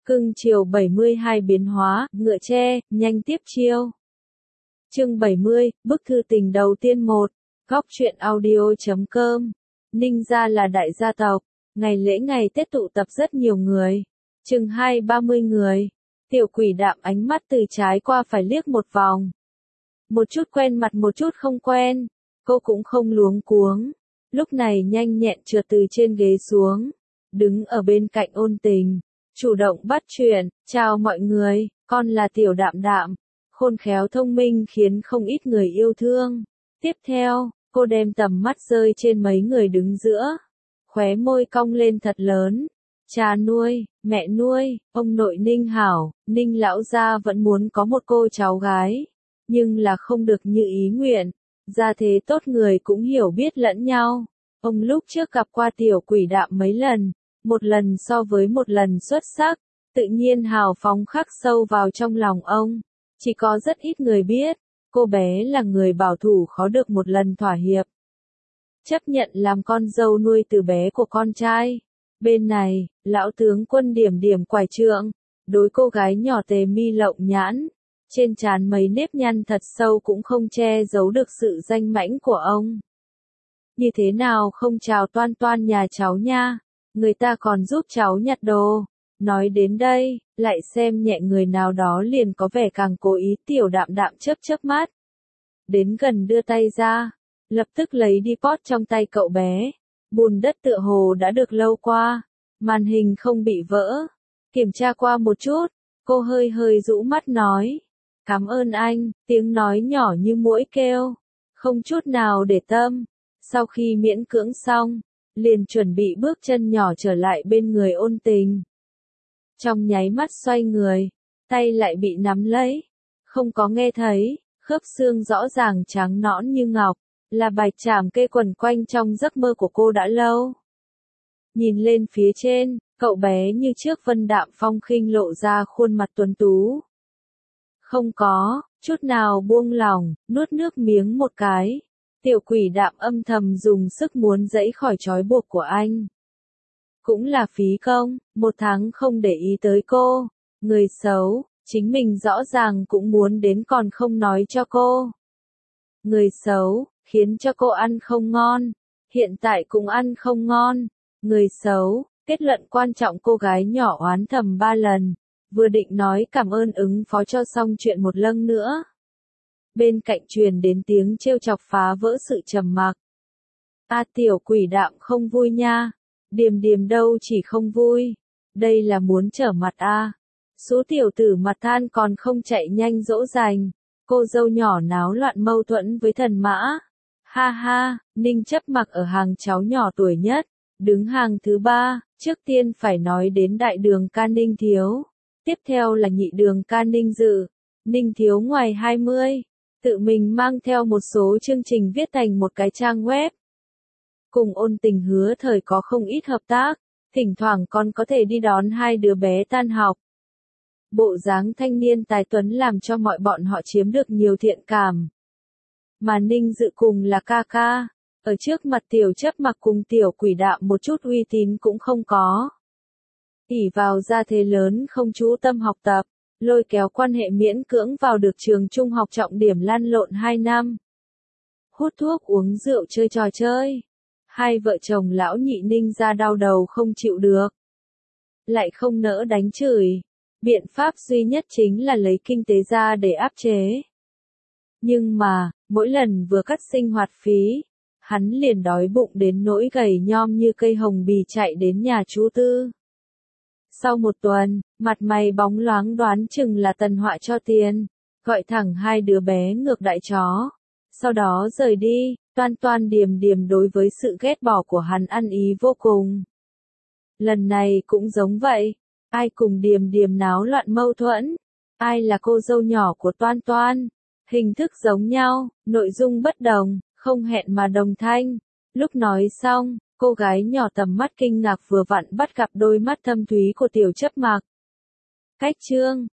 Cưng chiều 72 biến hóa, ngựa tre, nhanh tiếp chiêu. Chương 70, bức thư tình đầu tiên 1. Góc truyện audio.com. Ninh gia là đại gia tộc, ngày lễ ngày Tết tụ tập rất nhiều người, chừng 20-30 người. Tiểu Quỷ Đạm ánh mắt từ trái qua phải liếc một vòng. Một chút quen mặt một chút không quen, cô cũng không luống cuống. Lúc này nhanh nhẹn trượt từ trên ghế xuống, đứng ở bên cạnh Ôn Tình, chủ động bắt chuyện, chào mọi người, con là Tiểu Đạm Đạm, khôn khéo thông minh khiến không ít người yêu thương. Tiếp theo, cô đem tầm mắt rơi trên mấy người đứng giữa, khóe môi cong lên thật lớn. Cha nuôi, mẹ nuôi, ông nội Ninh Hảo, Ninh lão gia vẫn muốn có một cô cháu gái, nhưng là không được như ý nguyện. Gia thế tốt người cũng hiểu biết lẫn nhau. Ông lúc trước gặp qua Tiểu Quỷ Đạm mấy lần, một lần so với một lần xuất sắc, tự nhiên hào phóng khắc sâu vào trong lòng ông. Chỉ có rất ít người biết, cô bé là người bảo thủ khó được một lần thỏa hiệp. Chấp nhận làm con dâu nuôi từ bé của con trai. Bên này, lão tướng Quân điểm điểm quải trượng, đối cô gái nhỏ tề mi lộng nhãn, trên trán mấy nếp nhăn thật sâu cũng không che giấu được sự danh mãnh của ông. Như thế nào không chào Toan Toan nhà cháu nha, người ta còn giúp cháu nhặt đồ. Nói đến đây, lại xem nhẹ người nào đó liền có vẻ càng cố ý. Tiểu Đạm Đạm chớp mắt. Đến gần đưa tay ra, lập tức lấy đi pot trong tay cậu bé. Bùn đất tựa hồ đã được lâu qua, màn hình không bị vỡ. Kiểm tra qua một chút, cô hơi rũ mắt nói. Cảm ơn anh, tiếng nói nhỏ như muỗi kêu, không chút nào để tâm. Sau khi miễn cưỡng xong, liền chuẩn bị bước chân nhỏ trở lại bên người Ôn Tình. Trong nháy mắt xoay người, tay lại bị nắm lấy, không có nghe thấy, khớp xương rõ ràng trắng nõn như ngọc, là bạch trảm kê quần quanh trong giấc mơ của cô đã lâu. Nhìn lên phía trên, cậu bé như trước Vân Đạm Phong khinh lộ ra khuôn mặt tuấn tú. Không có, chút nào buông lỏng, nuốt nước miếng một cái. Tiểu Quỷ Đạm âm thầm dùng sức muốn giãy khỏi trói buộc của anh. Cũng là phí công, 1 tháng không để ý tới cô. Người xấu, chính mình rõ ràng cũng muốn đến còn không nói cho cô. Người xấu, khiến cho cô ăn không ngon. Hiện tại cũng ăn không ngon. Người xấu, kết luận quan trọng cô gái nhỏ oán thầm 3 lần. Vừa định nói cảm ơn ứng phó cho xong chuyện một lần nữa. Bên cạnh truyền đến tiếng trêu chọc phá vỡ sự trầm mặc. Tiểu Quỷ Đạm không vui nha. Điềm điềm đâu chỉ không vui. Đây là muốn trở mặt Số tiểu tử mặt than còn không chạy nhanh dỗ dành. Cô dâu nhỏ náo loạn mâu thuẫn với thần mã. Ha ha, Ninh Chấp Mặc ở hàng cháu nhỏ tuổi nhất, đứng hàng thứ 3, trước tiên phải nói đến đại đường ca Ninh Thiếu. Tiếp theo là nhị đường ca Ninh Dự. Ninh Thiếu ngoài 20, tự mình mang theo một số chương trình viết thành một cái trang web. Cùng Ôn Tình hứa thời có không ít hợp tác, thỉnh thoảng còn có thể đi đón 2 đứa bé tan học. Bộ dáng thanh niên tài tuấn làm cho mọi bọn họ chiếm được nhiều thiện cảm. Mà Ninh Dự cùng là ca ca, ở trước mặt Tiểu Chấp Mặc cùng Tiểu Quỷ Đạm một chút uy tín cũng không có. Ỷ vào gia thế lớn không chú tâm học tập, lôi kéo quan hệ miễn cưỡng vào được trường trung học trọng điểm lăn lộn 2 năm. Hút thuốc uống rượu chơi trò chơi. 2 vợ chồng lão nhị Ninh ra đau đầu không chịu được. Lại không nỡ đánh chửi. Biện pháp duy nhất chính là lấy kinh tế ra để áp chế. Nhưng mà, mỗi lần vừa cắt sinh hoạt phí, hắn liền đói bụng đến nỗi gầy nhom như cây hồng bì chạy đến nhà chú Tư. Sau 1 tuần, mặt mày bóng loáng đoán chừng là tần họa cho tiền, gọi thẳng 2 đứa bé ngược đại chó. Sau đó rời đi, Toan Toan Điềm Điềm đối với sự ghét bỏ của hắn ăn ý vô cùng. Lần này cũng giống vậy, ai cùng Điềm Điềm náo loạn mâu thuẫn, ai là cô dâu nhỏ của Toan Toan, hình thức giống nhau, nội dung bất đồng, không hẹn mà đồng thanh. Lúc nói xong, cô gái nhỏ tầm mắt kinh ngạc vừa vặn bắt gặp đôi mắt thâm thúy của Tiểu Chấp Mặc. Cách chương,